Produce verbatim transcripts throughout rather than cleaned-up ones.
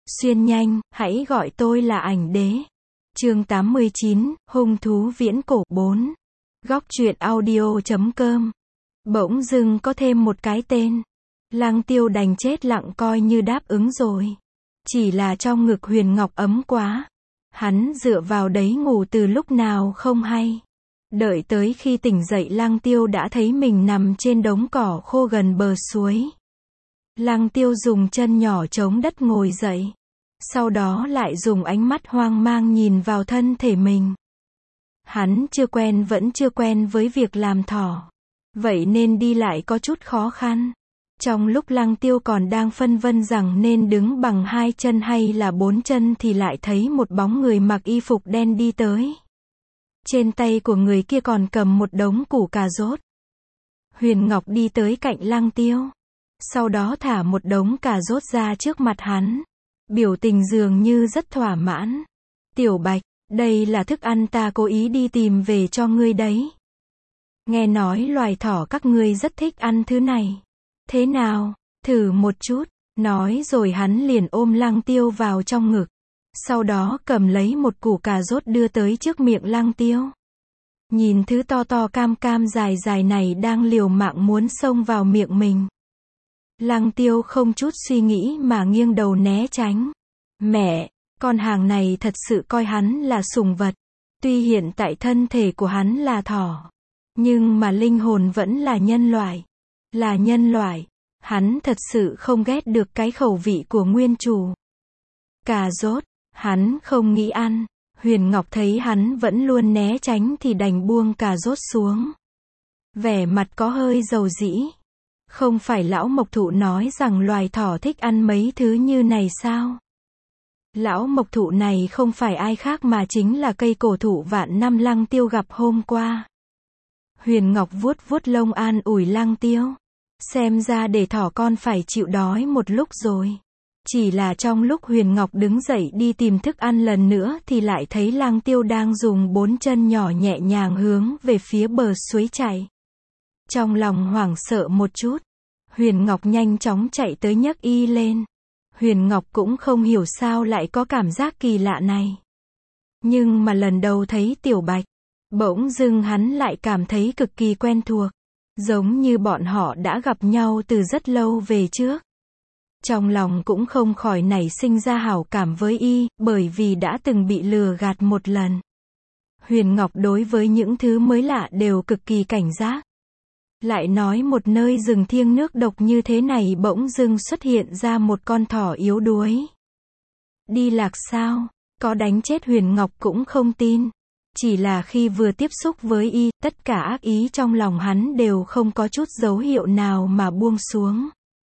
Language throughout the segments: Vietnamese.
Xuyên nhanh, hãy gọi tôi là ảnh đế. Chương tám mươi chín, hung thú viễn cổ bốn. Góc truyện audio chấm com. Bỗng dưng có thêm một cái tên. Lăng Tiêu đành chết lặng coi như đáp ứng rồi. Chỉ là trong ngực Huyền Ngọc ấm quá. Hắn dựa vào đấy ngủ từ lúc nào không hay. Đợi tới khi tỉnh dậy Lăng Tiêu đã thấy mình nằm trên đống cỏ khô gần bờ suối. Lăng Tiêu dùng chân nhỏ chống đất ngồi dậy. Sau đó lại dùng ánh mắt hoang mang nhìn vào thân thể mình. Hắn chưa quen vẫn chưa quen với việc làm thỏ. Vậy nên đi lại có chút khó khăn. Trong lúc Lăng Tiêu còn đang phân vân rằng nên đứng bằng hai chân hay là bốn chân thì lại thấy một bóng người mặc y phục đen đi tới. Trên tay của người kia còn cầm một đống củ cà rốt. Huyền Ngọc đi tới cạnh Lăng Tiêu. Sau đó thả một đống cà rốt ra trước mặt hắn. Biểu tình dường như rất thỏa mãn. Tiểu Bạch, đây là thức ăn ta cố ý đi tìm về cho ngươi đấy. Nghe nói loài thỏ các ngươi rất thích ăn thứ này. Thế nào, thử một chút. Nói rồi hắn liền ôm Lăng Tiêu vào trong ngực. Sau đó cầm lấy một củ cà rốt đưa tới trước miệng Lăng Tiêu. Nhìn thứ to to cam cam dài dài này đang liều mạng muốn xông vào miệng mình. Lăng Tiêu không chút suy nghĩ mà nghiêng đầu né tránh. Mẹ, con hàng này thật sự coi hắn là sủng vật. Tuy hiện tại thân thể của hắn là thỏ, nhưng mà linh hồn vẫn là nhân loại. Là nhân loại, hắn thật sự không ghét được cái khẩu vị của nguyên chủ. Cà rốt, hắn không nghĩ ăn. Huyền Ngọc thấy hắn vẫn luôn né tránh thì đành buông cà rốt xuống. Vẻ mặt có hơi dầu dĩ. Không phải lão Mộc Thụ nói rằng loài thỏ thích ăn mấy thứ như này sao? Lão Mộc Thụ này không phải ai khác mà chính là cây cổ thụ vạn năm Lăng Tiêu gặp hôm qua. Huyền Ngọc vuốt vuốt lông an ủi Lăng Tiêu. Xem ra để thỏ con phải chịu đói một lúc rồi. Chỉ là trong lúc Huyền Ngọc đứng dậy đi tìm thức ăn lần nữa thì lại thấy Lăng Tiêu đang dùng bốn chân nhỏ nhẹ nhàng hướng về phía bờ suối chạy. Trong lòng hoảng sợ một chút, Huyền Ngọc nhanh chóng chạy tới nhấc y lên. Huyền Ngọc cũng không hiểu sao lại có cảm giác kỳ lạ này. Nhưng mà lần đầu thấy Tiểu Bạch, bỗng dưng hắn lại cảm thấy cực kỳ quen thuộc. Giống như bọn họ đã gặp nhau từ rất lâu về trước. Trong lòng cũng không khỏi nảy sinh ra hảo cảm với y, bởi vì đã từng bị lừa gạt một lần. Huyền Ngọc đối với những thứ mới lạ đều cực kỳ cảnh giác. Lại nói một nơi rừng thiêng nước độc như thế này bỗng dưng xuất hiện ra một con thỏ yếu đuối. Đi lạc sao? Có đánh chết Huyền Ngọc cũng không tin. Chỉ là khi vừa tiếp xúc với y, tất cả ác ý trong lòng hắn đều không có chút dấu hiệu nào mà buông xuống.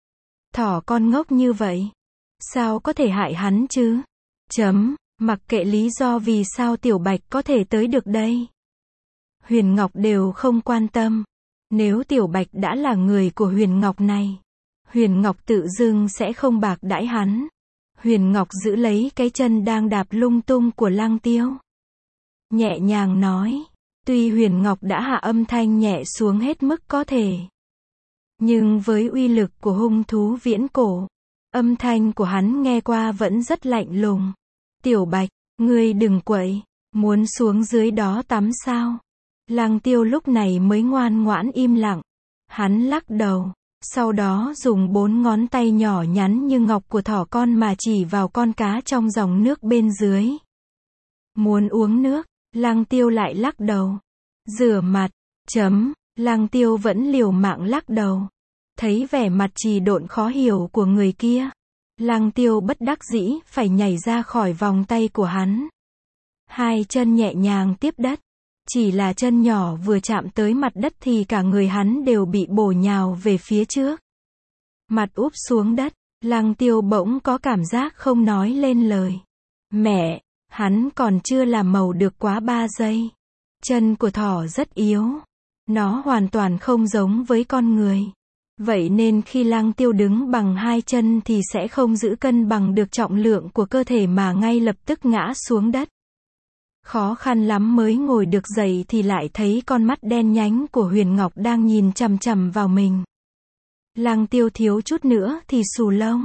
Thỏ con ngốc như vậy, sao có thể hại hắn chứ? Chấm, mặc kệ lý do vì sao Tiểu Bạch có thể tới được đây. Huyền Ngọc đều không quan tâm. Nếu Tiểu Bạch đã là người của Huyền Ngọc này, Huyền Ngọc tự dưng sẽ không bạc đãi hắn. Huyền Ngọc giữ lấy cái chân đang đạp lung tung của Lăng Tiêu. Nhẹ nhàng nói, tuy Huyền Ngọc đã hạ âm thanh nhẹ xuống hết mức có thể. Nhưng với uy lực của hung thú viễn cổ, âm thanh của hắn nghe qua vẫn rất lạnh lùng. Tiểu Bạch, ngươi đừng quậy, muốn xuống dưới đó tắm sao? Lăng Tiêu lúc này mới ngoan ngoãn im lặng. Hắn lắc đầu, sau đó dùng bốn ngón tay nhỏ nhắn như ngọc của thỏ con mà chỉ vào con cá trong dòng nước bên dưới. Muốn uống nước, Lăng Tiêu lại lắc đầu. Rửa mặt, chấm, Lăng Tiêu vẫn liều mạng lắc đầu. Thấy vẻ mặt trì độn khó hiểu của người kia, Lăng Tiêu bất đắc dĩ phải nhảy ra khỏi vòng tay của hắn. Hai chân nhẹ nhàng tiếp đất. Chỉ là chân nhỏ vừa chạm tới mặt đất thì cả người hắn đều bị bổ nhào về phía trước. Mặt úp xuống đất, Lăng Tiêu bỗng có cảm giác không nói lên lời. Mẹ, hắn còn chưa làm màu được quá ba giây. Chân của thỏ rất yếu. Nó hoàn toàn không giống với con người. Vậy nên khi Lăng Tiêu đứng bằng hai chân thì sẽ không giữ cân bằng được trọng lượng của cơ thể mà ngay lập tức ngã xuống đất. Khó khăn lắm mới ngồi được dậy thì lại thấy con mắt đen nhánh của Huyền Ngọc đang nhìn chằm chằm vào mình. Lăng Tiêu thiếu chút nữa thì xù lông.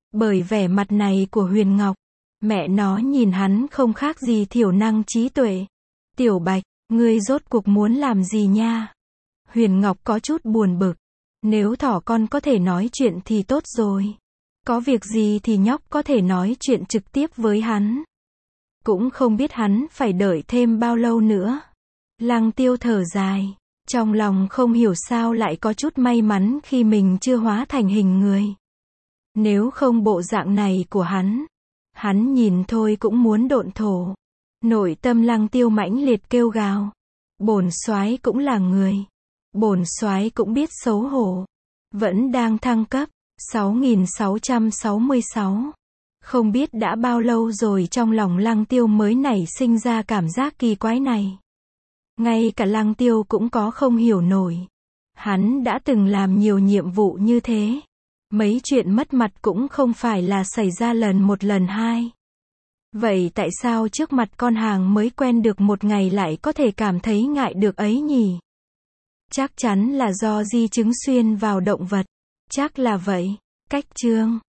Bởi vẻ mặt này của Huyền Ngọc, mẹ nó nhìn hắn không khác gì thiểu năng trí tuệ. Tiểu Bạch, ngươi rốt cuộc muốn làm gì nha? Huyền Ngọc có chút buồn bực. Nếu thỏ con có thể nói chuyện thì tốt rồi. Có việc gì thì nhóc có thể nói chuyện trực tiếp với hắn. Cũng không biết hắn phải đợi thêm bao lâu nữa. Lăng Tiêu thở dài. Trong lòng không hiểu sao lại có chút may mắn khi mình chưa hóa thành hình người. Nếu không bộ dạng này của hắn, hắn nhìn thôi cũng muốn độn thổ. Nội tâm Lăng Tiêu mãnh liệt kêu gào. Bổn soái cũng là người. Bổn soái cũng biết xấu hổ. Vẫn đang thăng cấp. sáu nghìn sáu trăm sáu mươi sáu. Không biết đã bao lâu rồi trong lòng Lăng Tiêu mới nảy sinh ra cảm giác kỳ quái này. Ngay cả Lăng Tiêu cũng có không hiểu nổi. Hắn đã từng làm nhiều nhiệm vụ như thế. Mấy chuyện mất mặt cũng không phải là xảy ra lần một lần hai. Vậy tại sao trước mặt con hàng mới quen được một ngày lại có thể cảm thấy ngại được ấy nhỉ? Chắc chắn là do di chứng xuyên vào động vật. Chắc là vậy. Cách chương